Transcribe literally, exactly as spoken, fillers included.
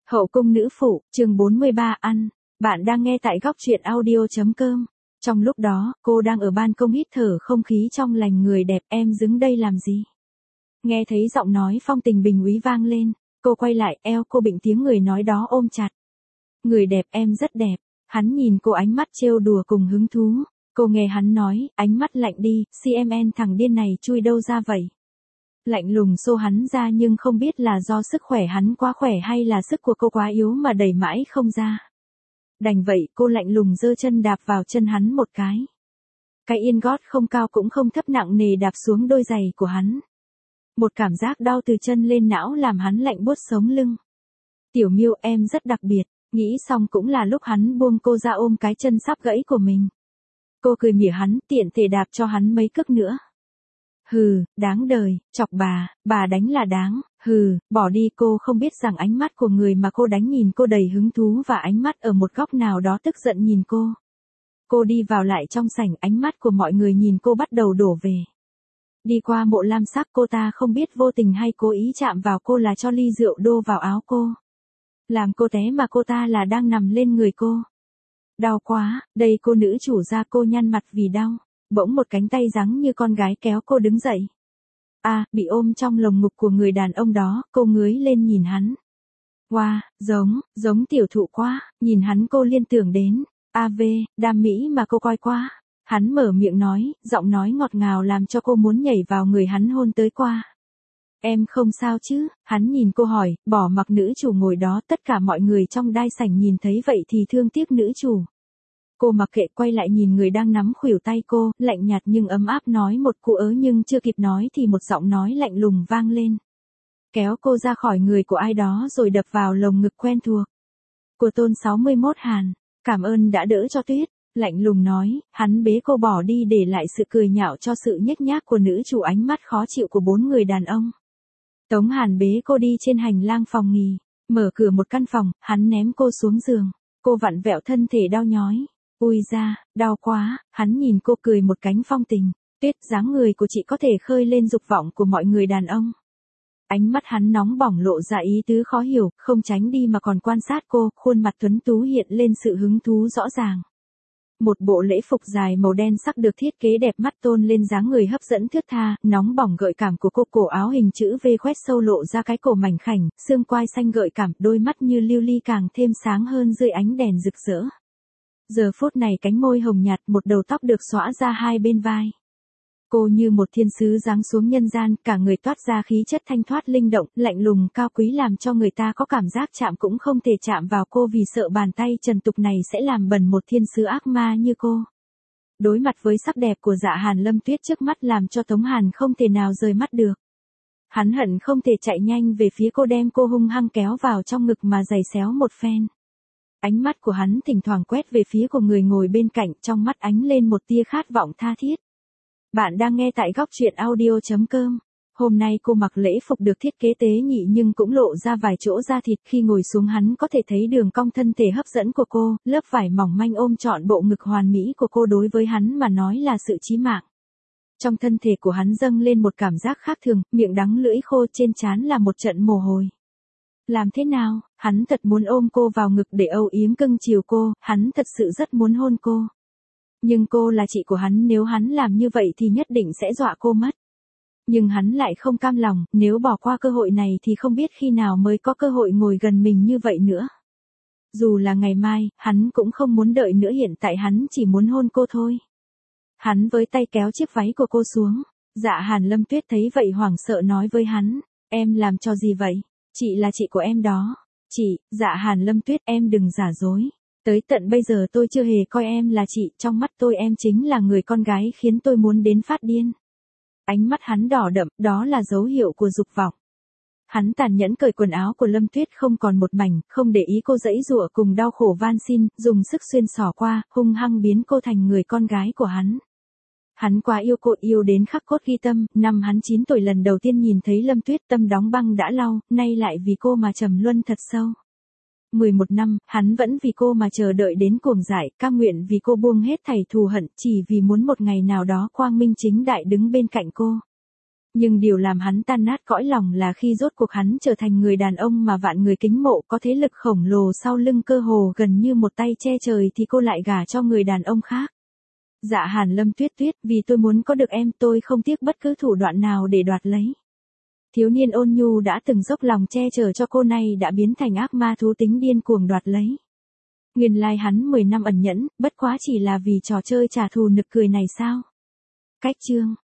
Hậu cung nữ phụ, chương bốn mươi ba ăn. Bạn đang nghe tại góc truyện audio.com. Trong lúc đó, cô đang ở ban công hít thở không khí trong lành. Người đẹp, em đứng đây làm gì? Nghe thấy giọng nói phong tình bình úy vang lên, cô quay lại, eo cô bệnh tiếng người nói đó ôm chặt. Người đẹp, em rất đẹp. Hắn nhìn cô ánh mắt trêu đùa cùng hứng thú. Cô nghe hắn nói, ánh mắt lạnh đi, xê em en thằng điên này chui đâu ra vậy? Lạnh lùng xô hắn ra, nhưng không biết là do sức khỏe hắn quá khỏe hay là sức của cô quá yếu mà đẩy mãi không ra. Đành vậy, cô lạnh lùng giơ chân đạp vào chân hắn một cái. Cái yên gót không cao cũng không thấp nặng nề đạp xuống đôi giày của hắn. Một cảm giác đau từ chân lên não làm hắn lạnh buốt sống lưng. Tiểu Miêu, em rất đặc biệt. Nghĩ xong cũng là lúc hắn buông cô ra ôm cái chân sắp gãy của mình. Cô cười mỉa hắn, tiện thể đạp cho hắn mấy cước nữa. Hừ, đáng đời, chọc bà, bà đánh là đáng, hừ, bỏ đi. Cô không biết rằng ánh mắt của người mà cô đánh nhìn cô đầy hứng thú và ánh mắt ở một góc nào đó tức giận nhìn cô. Cô đi vào lại trong sảnh, ánh mắt của mọi người nhìn cô bắt đầu đổ về. Đi qua mộ lam sắc, cô ta không biết vô tình hay cố ý chạm vào cô là cho ly rượu đô vào áo cô. Làm cô té mà cô ta là đang nằm lên người cô. Đau quá, đây cô nữ chủ ra, cô nhăn mặt vì đau. Bỗng một cánh tay rắn như con gái kéo cô đứng dậy. À, bị ôm trong lồng ngực của người đàn ông đó, cô ngước lên nhìn hắn. Wow, giống, giống tiểu thụ quá, nhìn hắn cô liên tưởng đến, a vê, đam mỹ mà cô coi qua. Hắn mở miệng nói, giọng nói ngọt ngào làm cho cô muốn nhảy vào người hắn hôn tới qua. Em không sao chứ? Hắn nhìn cô hỏi, bỏ mặc nữ chủ ngồi đó, tất cả mọi người trong đai sảnh nhìn thấy vậy thì thương tiếc nữ chủ. Cô mặc kệ, quay lại nhìn người đang nắm khuỷu tay cô, lạnh nhạt nhưng ấm áp nói một cú ớ, nhưng chưa kịp nói thì một giọng nói lạnh lùng vang lên. Kéo cô ra khỏi người của ai đó rồi đập vào lồng ngực quen thuộc. Của Tôn sáu mươi mốt Hàn, cảm ơn đã đỡ cho Tuyết, lạnh lùng nói, hắn bế cô bỏ đi để lại sự cười nhạo cho sự nhếch nhác của nữ chủ, ánh mắt khó chịu của bốn người đàn ông. Tống Hàn bế cô đi trên hành lang phòng nghỉ, mở cửa một căn phòng, hắn ném cô xuống giường, cô vặn vẹo thân thể đau nhói. Ui da, đau quá, hắn nhìn cô cười một cánh phong tình. Tuyết, dáng người của chị có thể khơi lên dục vọng của mọi người đàn ông. Ánh mắt hắn nóng bỏng lộ ra ý tứ khó hiểu, không tránh đi mà còn quan sát cô, khuôn mặt tuấn tú hiện lên sự hứng thú rõ ràng. Một bộ lễ phục dài màu đen sắc được thiết kế đẹp mắt tôn lên dáng người hấp dẫn thướt tha, nóng bỏng gợi cảm của cô, cổ áo hình chữ V khoét sâu lộ ra cái cổ mảnh khảnh, xương quai xanh gợi cảm, đôi mắt như lưu ly càng thêm sáng hơn dưới ánh đèn rực rỡ. Giờ phút này cánh môi hồng nhạt, một đầu tóc được xõa ra hai bên vai. Cô như một thiên sứ giáng xuống nhân gian, cả người toát ra khí chất thanh thoát linh động, lạnh lùng cao quý làm cho người ta có cảm giác chạm cũng không thể chạm vào cô vì sợ bàn tay trần tục này sẽ làm bẩn một thiên sứ ác ma như cô. Đối mặt với sắc đẹp của Dạ Hàn Lâm Tuyết trước mắt làm cho Tống Hàn không thể nào rời mắt được. Hắn hận không thể chạy nhanh về phía cô, đem cô hung hăng kéo vào trong ngực mà giày xéo một phen. Ánh mắt của hắn thỉnh thoảng quét về phía của người ngồi bên cạnh, trong mắt ánh lên một tia khát vọng tha thiết. Bạn đang nghe tại góc truyện audio.com. Hôm nay cô mặc lễ phục được thiết kế tế nhị nhưng cũng lộ ra vài chỗ da thịt, khi ngồi xuống hắn có thể thấy đường cong thân thể hấp dẫn của cô, lớp vải mỏng manh ôm trọn bộ ngực hoàn mỹ của cô đối với hắn mà nói là sự chí mạng. Trong thân thể của hắn dâng lên một cảm giác khác thường, miệng đắng lưỡi khô, trên trán là một trận mồ hôi. Làm thế nào, hắn thật muốn ôm cô vào ngực để âu yếm cưng chiều cô, hắn thật sự rất muốn hôn cô. Nhưng cô là chị của hắn, nếu hắn làm như vậy thì nhất định sẽ dọa cô mất. Nhưng hắn lại không cam lòng, nếu bỏ qua cơ hội này thì không biết khi nào mới có cơ hội ngồi gần mình như vậy nữa. Dù là ngày mai, hắn cũng không muốn đợi nữa, hiện tại hắn chỉ muốn hôn cô thôi. Hắn với tay kéo chiếc váy của cô xuống. Dạ Hàn Lâm Tuyết thấy vậy hoảng sợ nói với hắn, em làm cho gì vậy? Chị là chị của em đó. Chị, Dạ Hàn Lâm Tuyết, em đừng giả dối. Tới tận bây giờ tôi chưa hề coi em là chị, trong mắt tôi em chính là người con gái khiến tôi muốn đến phát điên. Ánh mắt hắn đỏ đậm, đó là dấu hiệu của dục vọng. Hắn tàn nhẫn cởi quần áo của Lâm Tuyết không còn một mảnh, không để ý cô giãy giụa cùng đau khổ van xin, dùng sức xuyên xỏ qua, hung hăng biến cô thành người con gái của hắn. Hắn quá yêu cô, yêu đến khắc cốt ghi tâm, năm hắn chín tuổi lần đầu tiên nhìn thấy Lâm Tuyết, tâm đóng băng đã lau, nay lại vì cô mà trầm luân thật sâu. mười một năm, hắn vẫn vì cô mà chờ đợi đến cuồng dại, cam nguyện vì cô buông hết thảy thù hận, chỉ vì muốn một ngày nào đó quang minh chính đại đứng bên cạnh cô. Nhưng điều làm hắn tan nát cõi lòng là khi rốt cuộc hắn trở thành người đàn ông mà vạn người kính mộ, có thế lực khổng lồ sau lưng, cơ hồ gần như một tay che trời, thì cô lại gả cho người đàn ông khác. Dạ Hàn Lâm Tuyết Tuyết, vì tôi muốn có được em, tôi không tiếc bất cứ thủ đoạn nào để đoạt lấy. Thiếu niên ôn nhu đã từng dốc lòng che chở cho cô, này đã biến thành ác ma thú tính điên cuồng đoạt lấy. Nguyên lai hắn mười năm ẩn nhẫn, bất quá chỉ là vì trò chơi trả thù nực cười này sao? Cách chương